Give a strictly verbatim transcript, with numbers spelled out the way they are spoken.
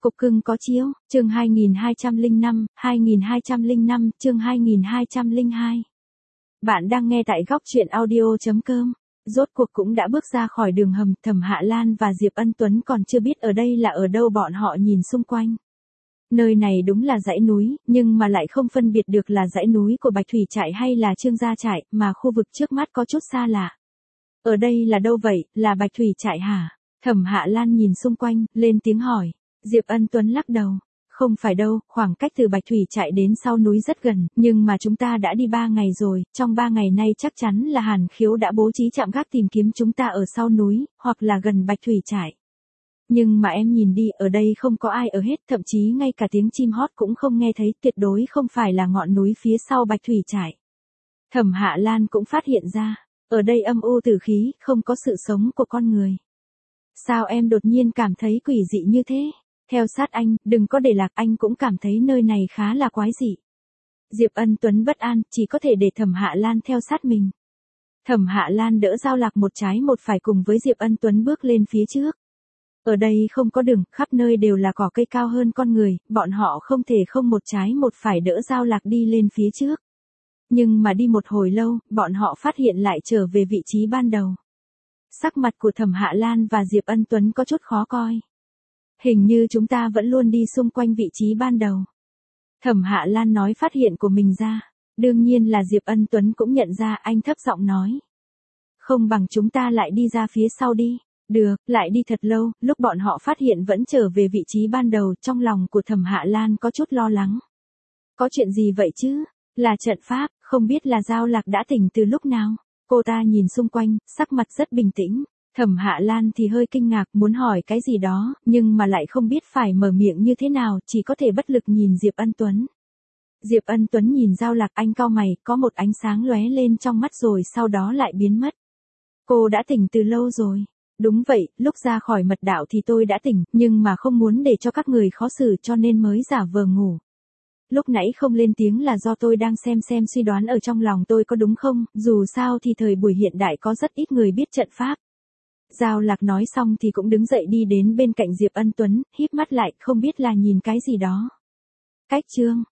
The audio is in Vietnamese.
Cục cưng có chiếu, chương hai nghìn hai trăm lẻ năm, hai nghìn hai trăm lẻ năm, chương hai nghìn hai trăm lẻ hai. Bạn đang nghe tại góc truyện audio chấm com. Rốt cuộc cũng đã bước ra khỏi đường hầm, Thẩm Hạ Lan và Diệp Ân Tuấn còn chưa biết ở đây là ở đâu, bọn họ nhìn xung quanh. Nơi này đúng là dãy núi, nhưng mà lại không phân biệt được là dãy núi của Bạch Thủy Trại hay là Trương Gia Trại, mà khu vực trước mắt có chút xa lạ. Ở đây là đâu vậy, là Bạch Thủy Trại hả? Thẩm Hạ Lan nhìn xung quanh, lên tiếng hỏi. Diệp Ân Tuấn lắc đầu. Không phải đâu, khoảng cách từ Bạch Thủy Trại đến sau núi rất gần, nhưng mà chúng ta đã đi ba ngày rồi, trong ba ngày nay chắc chắn là Hàn Khiếu đã bố trí trạm gác tìm kiếm chúng ta ở sau núi, hoặc là gần Bạch Thủy Trại. Nhưng mà em nhìn đi, ở đây không có ai ở hết, thậm chí ngay cả tiếng chim hót cũng không nghe thấy, tuyệt đối không phải là ngọn núi phía sau Bạch Thủy Trại. Thẩm Hạ Lan cũng phát hiện ra, ở đây âm u tử khí, không có sự sống của con người. Sao em đột nhiên cảm thấy quỷ dị như thế? Theo sát anh, đừng có để lạc, anh cũng cảm thấy nơi này khá là quái dị. Diệp Ân Tuấn bất an, chỉ có thể để Thẩm Hạ Lan theo sát mình. Thẩm Hạ Lan đỡ Giao Lạc một trái một phải cùng với Diệp Ân Tuấn bước lên phía trước. Ở đây không có đường, khắp nơi đều là cỏ cây cao hơn con người, bọn họ không thể không một trái một phải đỡ Giao Lạc đi lên phía trước. Nhưng mà đi một hồi lâu, bọn họ phát hiện lại trở về vị trí ban đầu. Sắc mặt của Thẩm Hạ Lan và Diệp Ân Tuấn có chút khó coi. Hình như chúng ta vẫn luôn đi xung quanh vị trí ban đầu. Thẩm Hạ Lan nói phát hiện của mình ra. Đương nhiên là Diệp Ân Tuấn cũng nhận ra, anh thấp giọng nói. Không bằng chúng ta lại đi ra phía sau đi. Được, lại đi thật lâu, lúc bọn họ phát hiện vẫn trở về vị trí ban đầu, trong lòng của Thẩm Hạ Lan có chút lo lắng. Có chuyện gì vậy chứ? Là trận pháp, không biết là Giao Lạc đã tỉnh từ lúc nào? Cô ta nhìn xung quanh, sắc mặt rất bình tĩnh. Thẩm Hạ Lan thì hơi kinh ngạc, muốn hỏi cái gì đó, nhưng mà lại không biết phải mở miệng như thế nào, chỉ có thể bất lực nhìn Diệp Ân Tuấn. Diệp Ân Tuấn nhìn Giao Lạc, anh cau mày, có một ánh sáng lóe lên trong mắt rồi sau đó lại biến mất. Cô đã tỉnh từ lâu rồi. Đúng vậy, lúc ra khỏi mật đạo thì tôi đã tỉnh, nhưng mà không muốn để cho các người khó xử cho nên mới giả vờ ngủ. Lúc nãy không lên tiếng là do tôi đang xem xem suy đoán ở trong lòng tôi có đúng không, dù sao thì thời buổi hiện đại có rất ít người biết trận pháp. Giao Lạc nói xong thì cũng đứng dậy đi đến bên cạnh Diệp Ân Tuấn, híp mắt lại, không biết là nhìn cái gì đó. Cách chương,